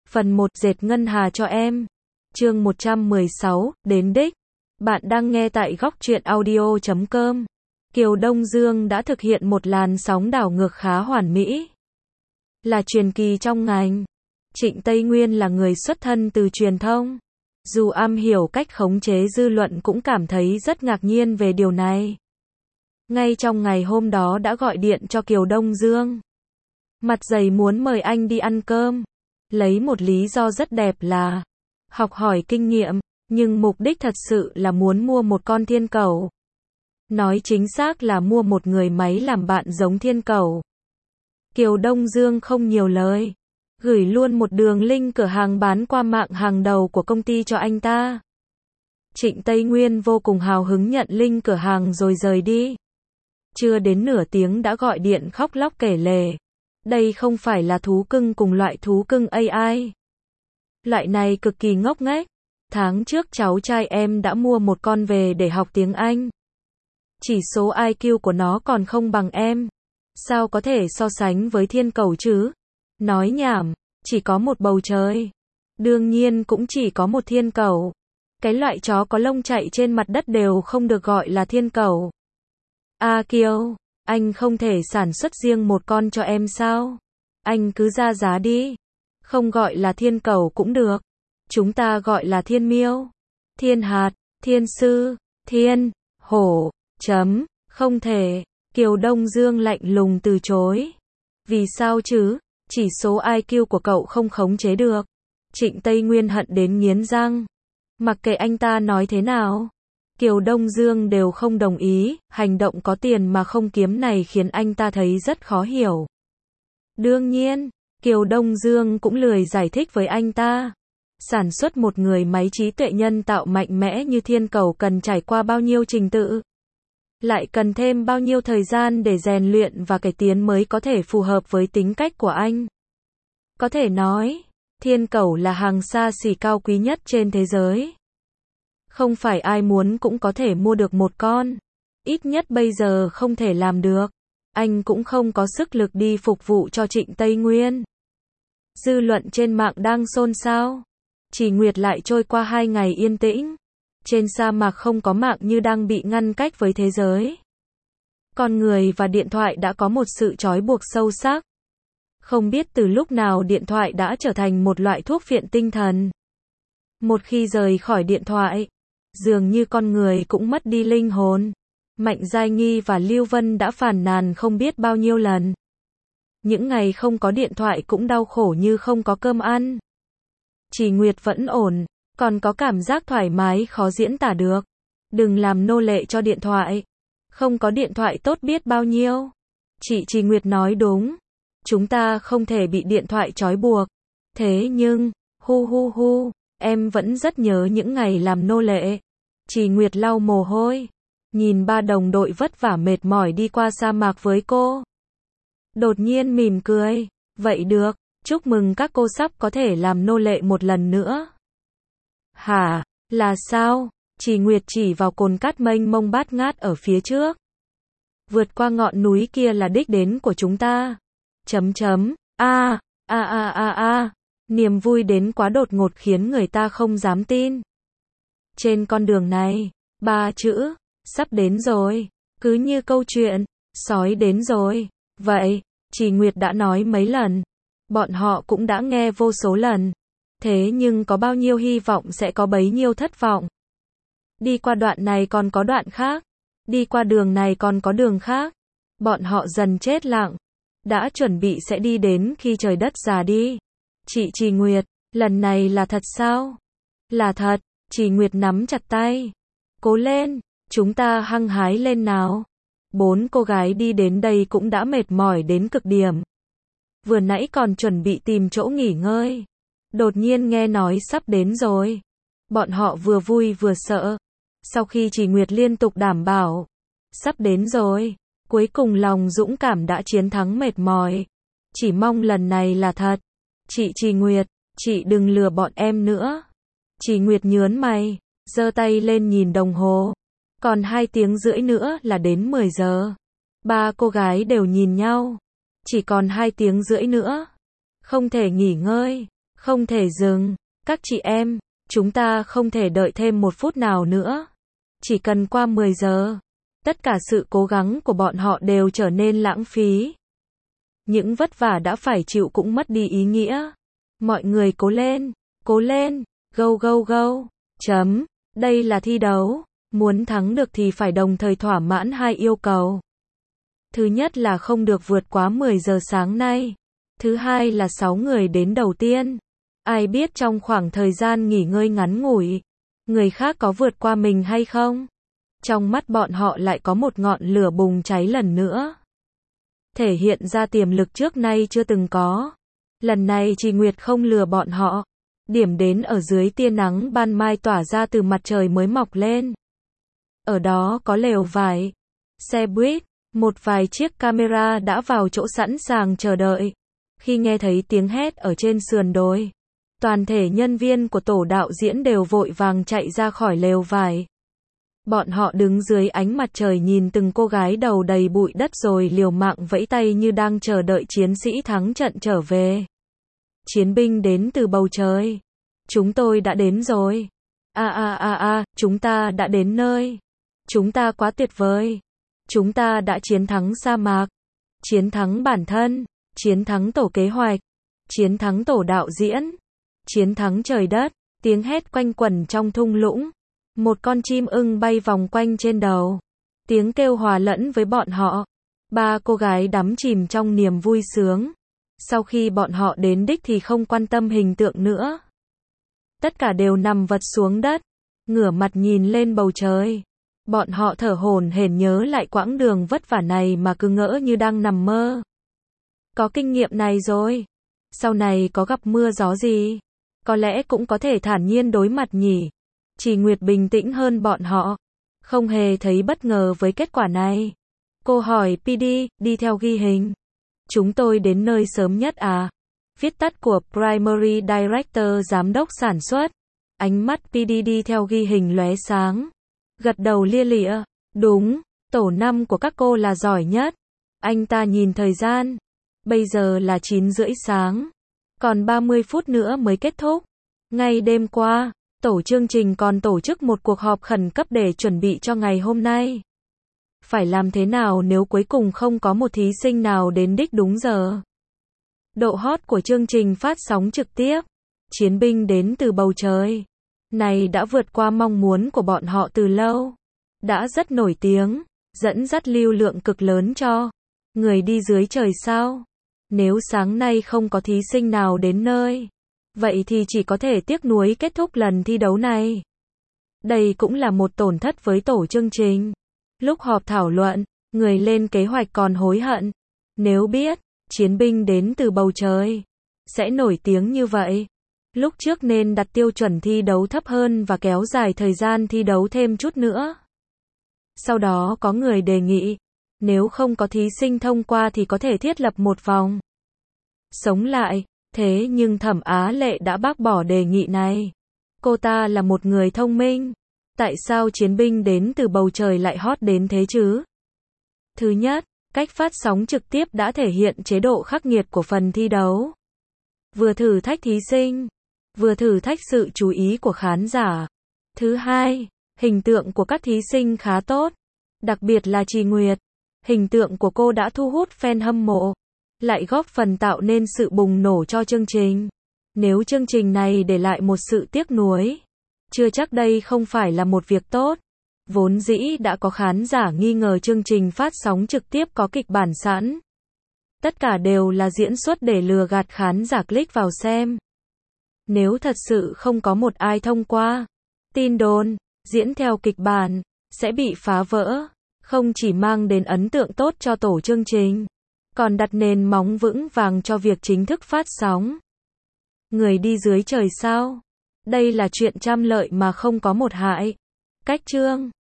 Phần 1 dệt ngân hà cho em. Chương 116, đến đích. Bạn đang nghe tại góc truyện audio.com. Kiều Đông Dương đã thực hiện một làn sóng đảo ngược khá hoàn mỹ. Là truyền kỳ trong ngành. Trịnh Tây Nguyên là người xuất thân từ truyền thông. Dù am hiểu cách khống chế dư luận cũng cảm thấy rất ngạc nhiên về điều này. Ngay trong ngày hôm đó đã gọi điện cho Kiều Đông Dương. Mặt dày muốn mời anh đi ăn cơm. Lấy một lý do rất đẹp là học hỏi kinh nghiệm, nhưng mục đích thật sự là muốn mua một con thiên cẩu. Nói chính xác là mua một người máy làm bạn giống thiên cẩu. Kiều Đông Dương không nhiều lời, gửi luôn một đường link cửa hàng bán qua mạng hàng đầu của công ty cho anh ta. Trịnh Tây Nguyên vô cùng hào hứng nhận link cửa hàng rồi rời đi. Chưa đến nửa tiếng đã gọi điện khóc lóc kể lể. Đây không phải là thú cưng cùng loại thú cưng AI. Loại này cực kỳ ngốc nghếch. Tháng trước cháu trai em đã mua một con về để học tiếng Anh. Chỉ số IQ của nó còn không bằng em. Sao có thể so sánh với thiên cẩu chứ? Nói nhảm, chỉ có một bầu trời. Đương nhiên cũng chỉ có một thiên cẩu. Cái loại chó có lông chạy trên mặt đất đều không được gọi là thiên cẩu. Kiều, anh không thể sản xuất riêng một con cho em sao? Anh cứ ra giá đi. Không gọi là thiên cẩu cũng được. Chúng ta gọi là thiên miêu, thiên hạt, thiên sư, thiên, hổ, không thể. Kiều Đông Dương lạnh lùng từ chối. Vì sao chứ? Chỉ số IQ của cậu không khống chế được. Trịnh Tây Nguyên hận đến nghiến răng. Mặc kệ anh ta nói thế nào, Kiều Đông Dương đều không đồng ý. Hành động có tiền mà không kiếm này khiến anh ta thấy rất khó hiểu. Đương nhiên, Kiều Đông Dương cũng lười giải thích với anh ta. Sản xuất một người máy trí tuệ nhân tạo mạnh mẽ như thiên cẩu cần trải qua bao nhiêu trình tự, lại cần thêm bao nhiêu thời gian để rèn luyện và cải tiến mới có thể phù hợp với tính cách của anh. Có thể nói, thiên cẩu là hàng xa xỉ cao quý nhất trên thế giới. Không phải ai muốn cũng có thể mua được một con. Ít nhất bây giờ không thể làm được. Anh cũng không có sức lực đi phục vụ cho Trịnh Tây Nguyên. Dư luận trên mạng đang xôn xao. Chỉ Nguyệt lại trôi qua 2 ngày yên tĩnh. Trên sa mạc không có mạng như đang bị ngăn cách với thế giới. Con người và điện thoại đã có một sự trói buộc sâu sắc. Không biết từ lúc nào điện thoại đã trở thành một loại thuốc viện tinh thần. Một khi rời khỏi điện thoại, dường như con người cũng mất đi linh hồn. Mạnh Giai Nghi và Lưu Vân đã phàn nàn không biết bao nhiêu lần. Những ngày không có điện thoại cũng đau khổ như không có cơm ăn. Chỉ Nguyệt vẫn ổn, còn có cảm giác thoải mái khó diễn tả được. Đừng làm nô lệ cho điện thoại. Không có điện thoại tốt biết bao nhiêu. Chị Nguyệt nói đúng. Chúng ta không thể bị điện thoại trói buộc. Thế nhưng, em vẫn rất nhớ những ngày làm nô lệ. Chị Nguyệt lau mồ hôi. Nhìn 3 đồng đội vất vả mệt mỏi đi qua sa mạc với cô. Đột nhiên mỉm cười. Vậy được, chúc mừng các cô sắp có thể làm nô lệ một lần nữa. Hả, là sao? Chị Nguyệt chỉ vào cồn cát mênh mông bát ngát ở phía trước. Vượt qua ngọn núi kia là đích đến của chúng ta. Niềm vui đến quá đột ngột khiến người ta không dám tin. Trên con đường này, 3 chữ, sắp đến rồi. Cứ như câu chuyện, sói đến rồi. Vậy, chị Nguyệt đã nói mấy lần. Bọn họ cũng đã nghe vô số lần. Thế nhưng có bao nhiêu hy vọng sẽ có bấy nhiêu thất vọng. Đi qua đoạn này còn có đoạn khác. Đi qua đường này còn có đường khác. Bọn họ dần chết lặng. Đã chuẩn bị sẽ đi đến khi trời đất già đi. Chị Nguyệt, lần này là thật sao? Là thật. Chị Nguyệt nắm chặt tay. Cố lên, chúng ta hăng hái lên nào. 4 cô gái đi đến đây cũng đã mệt mỏi đến cực điểm. Vừa nãy còn chuẩn bị tìm chỗ nghỉ ngơi. Đột nhiên nghe nói sắp đến rồi. Bọn họ vừa vui vừa sợ. Sau khi chị Nguyệt liên tục đảm bảo, sắp đến rồi, cuối cùng lòng dũng cảm đã chiến thắng mệt mỏi. Chỉ mong lần này là thật. Chị Nguyệt, chị đừng lừa bọn em nữa. Chị Nguyệt nhớn mày, giơ tay lên nhìn đồng hồ. Còn 2 tiếng rưỡi nữa là đến 10 giờ. 3 cô gái đều nhìn nhau. Chỉ còn 2 tiếng rưỡi nữa. Không thể nghỉ ngơi. Không thể dừng. Các chị em, chúng ta không thể đợi thêm một phút nào nữa. Chỉ cần qua 10 giờ, tất cả sự cố gắng của bọn họ đều trở nên lãng phí. Những vất vả đã phải chịu cũng mất đi ý nghĩa. Mọi người cố lên, go go go. Chấm. Đây là thi đấu. Muốn thắng được thì phải đồng thời thỏa mãn hai yêu cầu. Thứ nhất là không được vượt quá 10 giờ sáng nay. Thứ hai là 6 người đến đầu tiên. Ai biết trong khoảng thời gian nghỉ ngơi ngắn ngủi, người khác có vượt qua mình hay không? Trong mắt bọn họ lại có một ngọn lửa bùng cháy lần nữa. Thể hiện ra tiềm lực trước nay chưa từng có. Lần này Trì Nguyệt không lừa bọn họ. Điểm đến ở dưới tia nắng ban mai tỏa ra từ mặt trời mới mọc lên. Ở đó có lều vải, xe buýt, một vài chiếc camera đã vào chỗ sẵn sàng chờ đợi. Khi nghe thấy tiếng hét ở trên sườn đồi, toàn thể nhân viên của tổ đạo diễn đều vội vàng chạy ra khỏi lều vải. Bọn họ đứng dưới ánh mặt trời nhìn từng cô gái đầu đầy bụi đất rồi liều mạng vẫy tay như đang chờ đợi chiến sĩ thắng trận trở về. Chiến binh đến từ bầu trời. Chúng tôi đã đến rồi. Chúng ta đã đến nơi. Chúng ta quá tuyệt vời. Chúng ta đã chiến thắng sa mạc. Chiến thắng bản thân. Chiến thắng tổ kế hoạch. Chiến thắng tổ đạo diễn. Chiến thắng trời đất. Tiếng hét quanh quẩn trong thung lũng. Một con chim ưng bay vòng quanh trên đầu. Tiếng kêu hòa lẫn với bọn họ. Ba cô gái đắm chìm trong niềm vui sướng. Sau khi bọn họ đến đích thì không quan tâm hình tượng nữa. Tất cả đều nằm vật xuống đất, ngửa mặt nhìn lên bầu trời. Bọn họ thở hổn hển nhớ lại quãng đường vất vả này mà cứ ngỡ như đang nằm mơ. Có kinh nghiệm này rồi. Sau này có gặp mưa gió gì, có lẽ cũng có thể thản nhiên đối mặt nhỉ. Trì Nguyệt bình tĩnh hơn bọn họ. Không hề thấy bất ngờ với kết quả này. Cô hỏi PD, đi theo ghi hình. Chúng tôi đến nơi sớm nhất à? Viết tắt của Primary Director giám đốc sản xuất. Ánh mắt PD đi theo ghi hình lóe sáng. Gật đầu lia lịa. Đúng, tổ 5 của các cô là giỏi nhất. Anh ta nhìn thời gian. Bây giờ là 9:30 sáng. Còn 30 phút nữa mới kết thúc. Ngay đêm qua, tổ chương trình còn tổ chức một cuộc họp khẩn cấp để chuẩn bị cho ngày hôm nay. Phải làm thế nào nếu cuối cùng không có một thí sinh nào đến đích đúng giờ? Độ hot của chương trình phát sóng trực tiếp, chiến binh đến từ bầu trời, này đã vượt qua mong muốn của bọn họ từ lâu. Đã rất nổi tiếng, dẫn dắt lưu lượng cực lớn cho người đi dưới trời sao. Nếu sáng nay không có thí sinh nào đến nơi, vậy thì chỉ có thể tiếc nuối kết thúc lần thi đấu này. Đây cũng là một tổn thất với tổ chương trình. Lúc họp thảo luận, người lên kế hoạch còn hối hận. Nếu biết, chiến binh đến từ bầu trời sẽ nổi tiếng như vậy, lúc trước nên đặt tiêu chuẩn thi đấu thấp hơn và kéo dài thời gian thi đấu thêm chút nữa. Sau đó có người đề nghị, nếu không có thí sinh thông qua thì có thể thiết lập một vòng sống lại. Thế nhưng Thẩm Á Lệ đã bác bỏ đề nghị này. Cô ta là một người thông minh. Tại sao chiến binh đến từ bầu trời lại hot đến thế chứ? Thứ nhất, cách phát sóng trực tiếp đã thể hiện chế độ khắc nghiệt của phần thi đấu. Vừa thử thách thí sinh, vừa thử thách sự chú ý của khán giả. Thứ hai, hình tượng của các thí sinh khá tốt. Đặc biệt là Trì Nguyệt. Hình tượng của cô đã thu hút fan hâm mộ, lại góp phần tạo nên sự bùng nổ cho chương trình. Nếu chương trình này để lại một sự tiếc nuối, chưa chắc đây không phải là một việc tốt. Vốn dĩ đã có khán giả nghi ngờ chương trình phát sóng trực tiếp có kịch bản sẵn. Tất cả đều là diễn xuất để lừa gạt khán giả click vào xem. Nếu thật sự không có một ai thông qua, tin đồn, diễn theo kịch bản, sẽ bị phá vỡ. Không chỉ mang đến ấn tượng tốt cho tổ chương trình, còn đặt nền móng vững vàng cho việc chính thức phát sóng. Người đi dưới trời sao? Đây là chuyện trăm lợi mà không có một hại. Cách chương